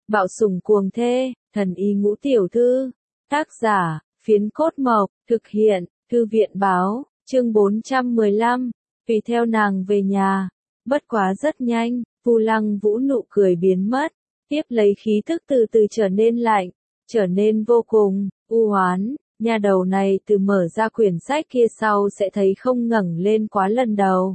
Bạo sủng cuồng thê, thần y ngũ tiểu thư. Tác giả, Phiến Cốt Mộc, thực hiện, Thư viện báo, chương 415, tùy theo nàng về nhà. Bất quá rất nhanh, Vu Lăng Vũ nụ cười biến mất, tiếp lấy khí thức từ từ trở nên lạnh, trở nên vô cùng u hoán. Nhà đầu này từ mở ra quyển sách kia sau sẽ thấy không ngẩng lên quá lần đầu.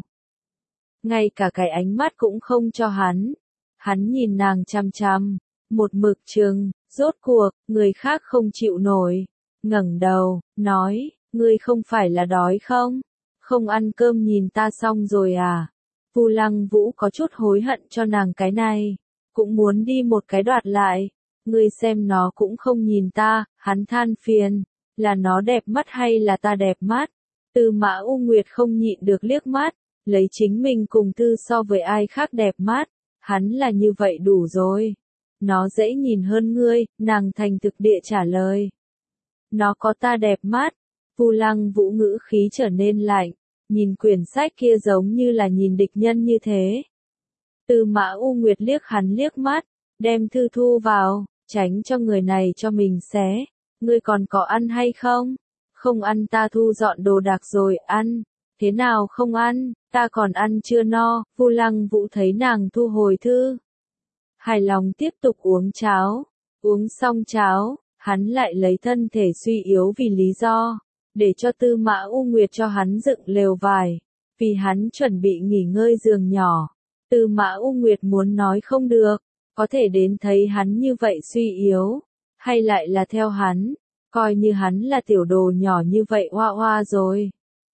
Ngay cả cái ánh mắt cũng không cho hắn. Hắn nhìn nàng chằm chằm, một mực trừng, rốt cuộc, người khác không chịu nổi. Ngẩng đầu, nói, ngươi không phải là đói không? Không ăn cơm nhìn ta xong rồi à? Vu Lăng Vũ có chút hối hận cho nàng cái này, cũng muốn đi một cái đoạt lại. Ngươi xem nó cũng không nhìn ta, hắn than phiền, là nó đẹp mắt hay là ta đẹp mắt? Tư Mã U Nguyệt không nhịn được liếc mắt, lấy chính mình cùng Tư so với ai khác đẹp mắt, hắn là như vậy đủ rồi. Nó dễ nhìn hơn ngươi, nàng thành thực địa trả lời. Nó có ta đẹp mắt. Vu Lăng Vũ ngữ khí trở nên lạnh, nhìn quyển sách kia giống như là nhìn địch nhân như thế. Tư Mã U Nguyệt liếc hắn liếc mắt, đem thư thu vào, tránh cho người này cho mình xé. Ngươi còn có ăn hay không? Không ăn ta thu dọn đồ đạc rồi, ăn. Thế nào không ăn, ta còn ăn chưa no. Vu Lăng Vũ thấy nàng thu hồi thư, hài lòng tiếp tục uống cháo. Uống xong cháo, hắn lại lấy thân thể suy yếu vì lý do, để cho Tư Mã U Nguyệt cho hắn dựng lều vải, vì hắn chuẩn bị nghỉ ngơi giường nhỏ. Tư Mã U Nguyệt muốn nói không được, có thể đến thấy hắn như vậy suy yếu, hay lại là theo hắn, coi như hắn là tiểu đồ nhỏ như vậy hoa hoa rồi.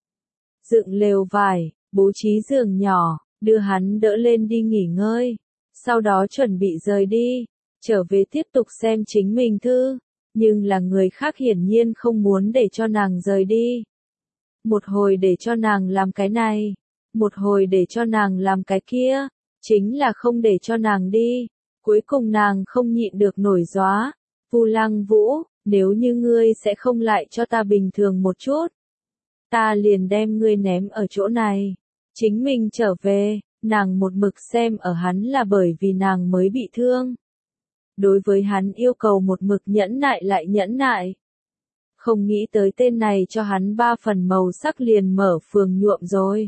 Dựng lều vải, bố trí giường nhỏ, đưa hắn đỡ lên đi nghỉ ngơi, sau đó chuẩn bị rời đi, trở về tiếp tục xem chính mình thư, nhưng là người khác hiển nhiên không muốn để cho nàng rời đi. Một hồi để cho nàng làm cái này, một hồi để cho nàng làm cái kia, chính là không để cho nàng đi. Cuối cùng nàng không nhịn được nổi gióa. Vu Lăng Vũ, nếu như ngươi sẽ không lại cho ta bình thường một chút, ta liền đem ngươi ném ở chỗ này. Chính mình trở về, nàng một mực xem ở hắn là bởi vì nàng mới bị thương. Đối với hắn yêu cầu một mực nhẫn nại lại nhẫn nại. Không nghĩ tới tên này cho hắn 3 phần màu sắc liền mở phường nhuộm rồi.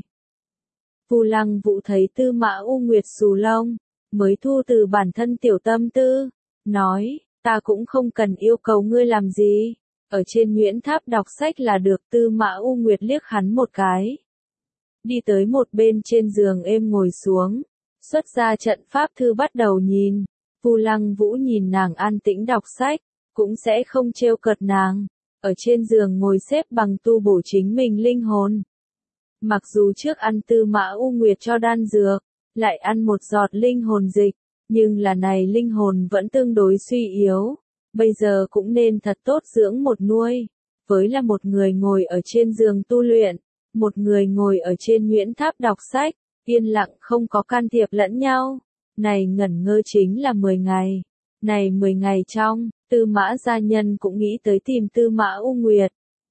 Vu Lăng Vũ thấy Tư Mã U Nguyệt xù lông, mới thu từ bản thân tiểu tâm tư, nói, ta cũng không cần yêu cầu ngươi làm gì, ở trên Nguyễn Tháp đọc sách là được. Tư Mã U Nguyệt liếc hắn một cái, đi tới một bên trên giường êm ngồi xuống, xuất ra trận pháp thư bắt đầu nhìn. Vu Lăng Vũ nhìn nàng an tĩnh đọc sách, cũng sẽ không trêu cợt nàng, ở trên giường ngồi xếp bằng tu bổ chính mình linh hồn. Mặc dù trước ăn Tư Mã U Nguyệt cho đan dược, lại ăn một giọt linh hồn dịch, nhưng là này linh hồn vẫn tương đối suy yếu, bây giờ cũng nên thật tốt dưỡng một nuôi. Với là một người ngồi ở trên giường tu luyện, một người ngồi ở trên Nguyễn Tháp đọc sách, yên lặng không có can thiệp lẫn nhau. Này ngẩn ngơ chính là 10 ngày. Này 10 ngày trong, Tư Mã gia nhân cũng nghĩ tới tìm Tư Mã U Nguyệt.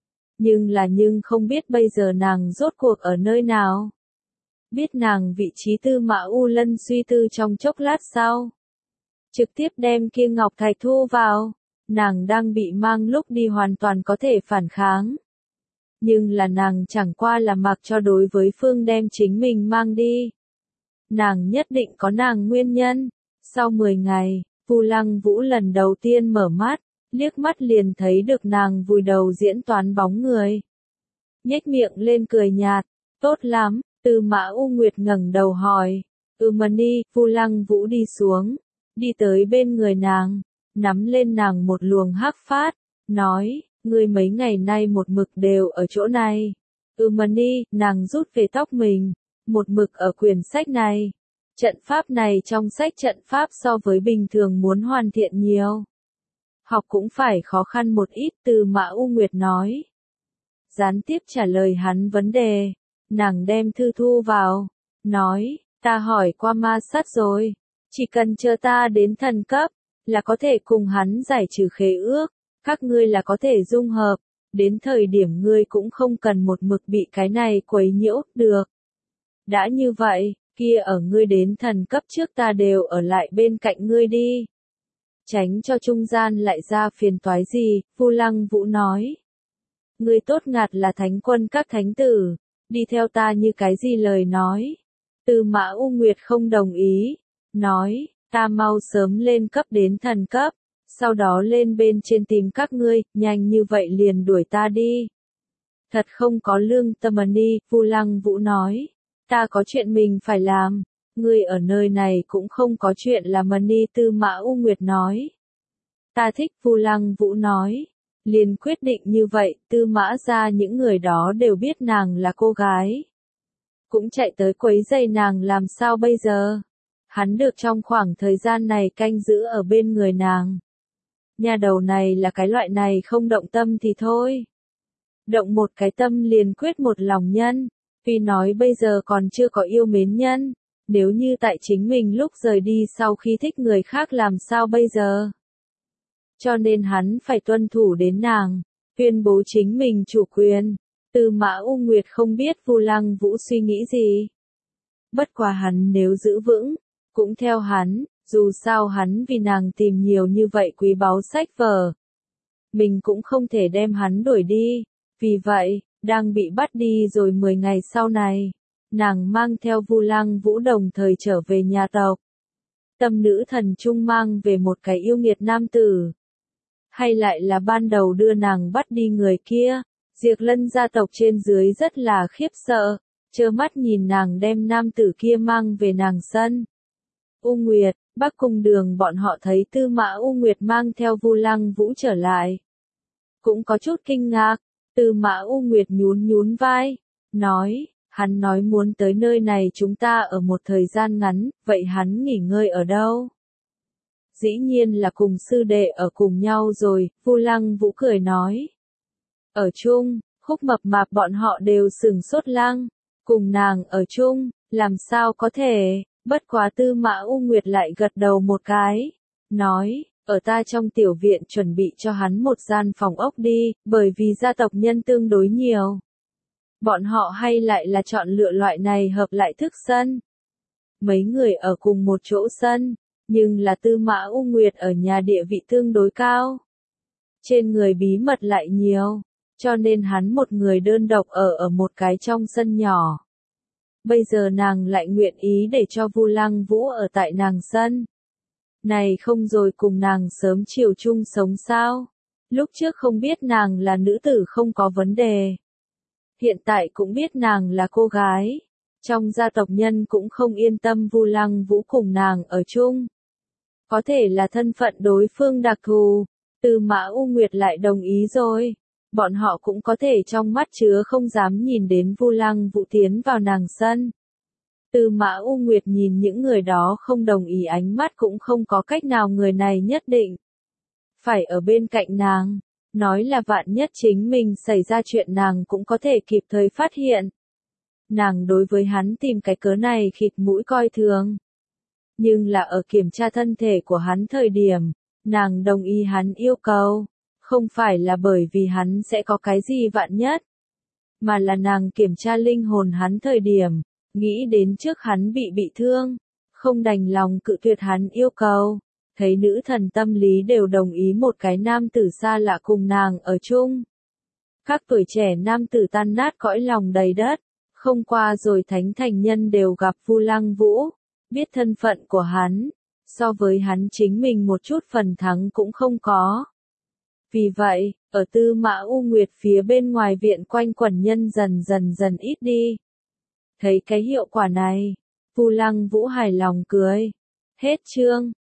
Nhưng không biết bây giờ nàng rốt cuộc ở nơi nào. Biết nàng vị trí Tư Mã U Lân suy tư trong chốc lát sau, trực tiếp đem kia ngọc thạch thu vào. Nàng đang bị mang lúc đi hoàn toàn có thể phản kháng. Nhưng là nàng chẳng qua là mặc cho đối với phương đem chính mình mang đi. Nàng nhất định có nàng nguyên nhân. Sau 10 ngày, Vu Lăng Vũ lần đầu tiên mở mắt, liếc mắt liền thấy được nàng vùi đầu diễn toán bóng người. Nhếch miệng lên cười nhạt, tốt lắm. Tư Mã U Nguyệt ngẩng đầu hỏi, Mani. Vu Lăng Vũ đi xuống, đi tới bên người nàng, nắm lên nàng một luồng hắc phát, nói, ngươi mấy ngày nay một mực đều ở chỗ này. Mani. Nàng rút về tóc mình, một mực ở quyển sách này. Trận pháp này trong sách trận pháp so với bình thường muốn hoàn thiện nhiều. Học cũng phải khó khăn một ít. Tư Mã U Nguyệt nói. Gián tiếp trả lời hắn vấn đề, nàng đem thư thu vào, nói, ta hỏi qua ma sát rồi, chỉ cần chờ ta đến thần cấp, là có thể cùng hắn giải trừ khế ước, các ngươi là có thể dung hợp, đến thời điểm ngươi cũng không cần một mực bị cái này quấy nhiễu, được. Đã như vậy, kia ở ngươi đến thần cấp trước ta đều ở lại bên cạnh ngươi đi. tránh cho trung gian lại ra phiền toái gì, Vu Lăng Vũ nói. Ngươi tốt ngạt là thánh quân các thánh tử, đi theo ta như cái gì lời nói. Tư Mã U Nguyệt không đồng ý, nói, ta mau sớm lên cấp đến thần cấp, sau đó lên bên trên tìm các ngươi, nhanh như vậy liền đuổi ta đi. Thật không có lương tâm đi, Vu Lăng Vũ nói, ta có chuyện mình phải làm, ngươi ở nơi này cũng không có chuyện làm đi, Tư Mã U Nguyệt nói. Ta thích, Vu Lăng Vũ nói. Liền quyết định như vậy, Tư Mã ra những người đó đều biết nàng là cô gái. Cũng chạy tới quấy rầy nàng làm sao bây giờ? Hắn được trong khoảng thời gian này canh giữ ở bên người nàng. Nhà đầu này là cái loại này không động tâm thì thôi. Động một cái tâm liền quyết một lòng nhân, vì nói bây giờ còn chưa có yêu mến nhân, nếu như tại chính mình lúc rời đi sau khi thích người khác làm sao bây giờ? Cho nên hắn phải tuân thủ đến nàng, tuyên bố chính mình chủ quyền. Tư Mã U Nguyệt không biết Vu Lăng Vũ suy nghĩ gì. Bất quá hắn nếu giữ vững, cũng theo hắn, dù sao hắn vì nàng tìm nhiều như vậy quý báu sách vở. Mình cũng không thể đem hắn đuổi đi, vì vậy, đang bị bắt đi rồi 10 ngày sau này, nàng mang theo Vu Lăng Vũ đồng thời trở về nhà tộc. Tâm nữ thần trung mang về một cái yêu nghiệt nam tử. Hay lại là ban đầu đưa nàng bắt đi người kia, Diệp Lân gia tộc trên dưới rất là khiếp sợ, trơ mắt nhìn nàng đem nam tử kia mang về nàng sân. U Nguyệt, Bắc Cung Đường bọn họ thấy Tư Mã U Nguyệt mang theo Vu Lăng Vũ trở lại. Cũng có chút kinh ngạc, Tư Mã U Nguyệt nhún nhún vai, nói, hắn nói muốn tới nơi này chúng ta ở một thời gian ngắn, vậy hắn nghỉ ngơi ở đâu? Dĩ nhiên là cùng sư đệ ở cùng nhau rồi, Vu Lăng Vũ cười nói. Ở chung, Khúc Mập Mạp bọn họ đều sửng sốt lăng, cùng nàng ở chung, làm sao có thể, bất quá Tư Mã U Nguyệt lại gật đầu một cái, nói, ở ta trong tiểu viện chuẩn bị cho hắn một gian phòng ốc đi, bởi vì gia tộc nhân tương đối nhiều. Bọn họ hay lại là chọn lựa loại này hợp lại thức sân. Mấy người ở cùng một chỗ sân, nhưng là Tư Mã U Nguyệt ở nhà địa vị tương đối cao. Trên người bí mật lại nhiều, cho nên hắn một người đơn độc ở một cái trong sân nhỏ. Bây giờ nàng lại nguyện ý để cho Vu Lăng Vũ ở tại nàng sân. Này không rồi cùng nàng sớm chiều chung sống sao? Lúc trước không biết nàng là nữ tử không có vấn đề. Hiện tại cũng biết nàng là cô gái. Trong gia tộc nhân cũng không yên tâm Vu Lăng Vũ cùng nàng ở chung. Có thể là thân phận đối phương đặc thù, Tư Mã U Nguyệt lại đồng ý rồi. Bọn họ cũng có thể trong mắt chứa không dám nhìn đến Vu Lăng Vũ tiến vào nàng sân. Tư Mã U Nguyệt nhìn những người đó không đồng ý ánh mắt cũng không có cách nào người này nhất định. Phải ở bên cạnh nàng, nói là vạn nhất chính mình xảy ra chuyện nàng cũng có thể kịp thời phát hiện. Nàng đối với hắn tìm cái cớ này khịt mũi coi thường. Nhưng là ở kiểm tra thân thể của hắn thời điểm, nàng đồng ý hắn yêu cầu, không phải là bởi vì hắn sẽ có cái gì vạn nhất, mà là nàng kiểm tra linh hồn hắn thời điểm, nghĩ đến trước hắn bị thương, không đành lòng cự tuyệt hắn yêu cầu, thấy nữ thần tâm lý đều đồng ý một cái nam tử xa lạ cùng nàng ở chung. Các tuổi trẻ nam tử tan nát cõi lòng đầy đất, không qua rồi thánh thành nhân đều gặp Vu Lăng Vũ, biết thân phận của hắn, so với hắn chính mình một chút phần thắng cũng không có. Vì vậy, ở Tư Mã U Nguyệt phía bên ngoài viện quanh quẩn nhân dần ít đi. Thấy cái hiệu quả này, Vu Lăng Vũ hài lòng cười. Hết chương.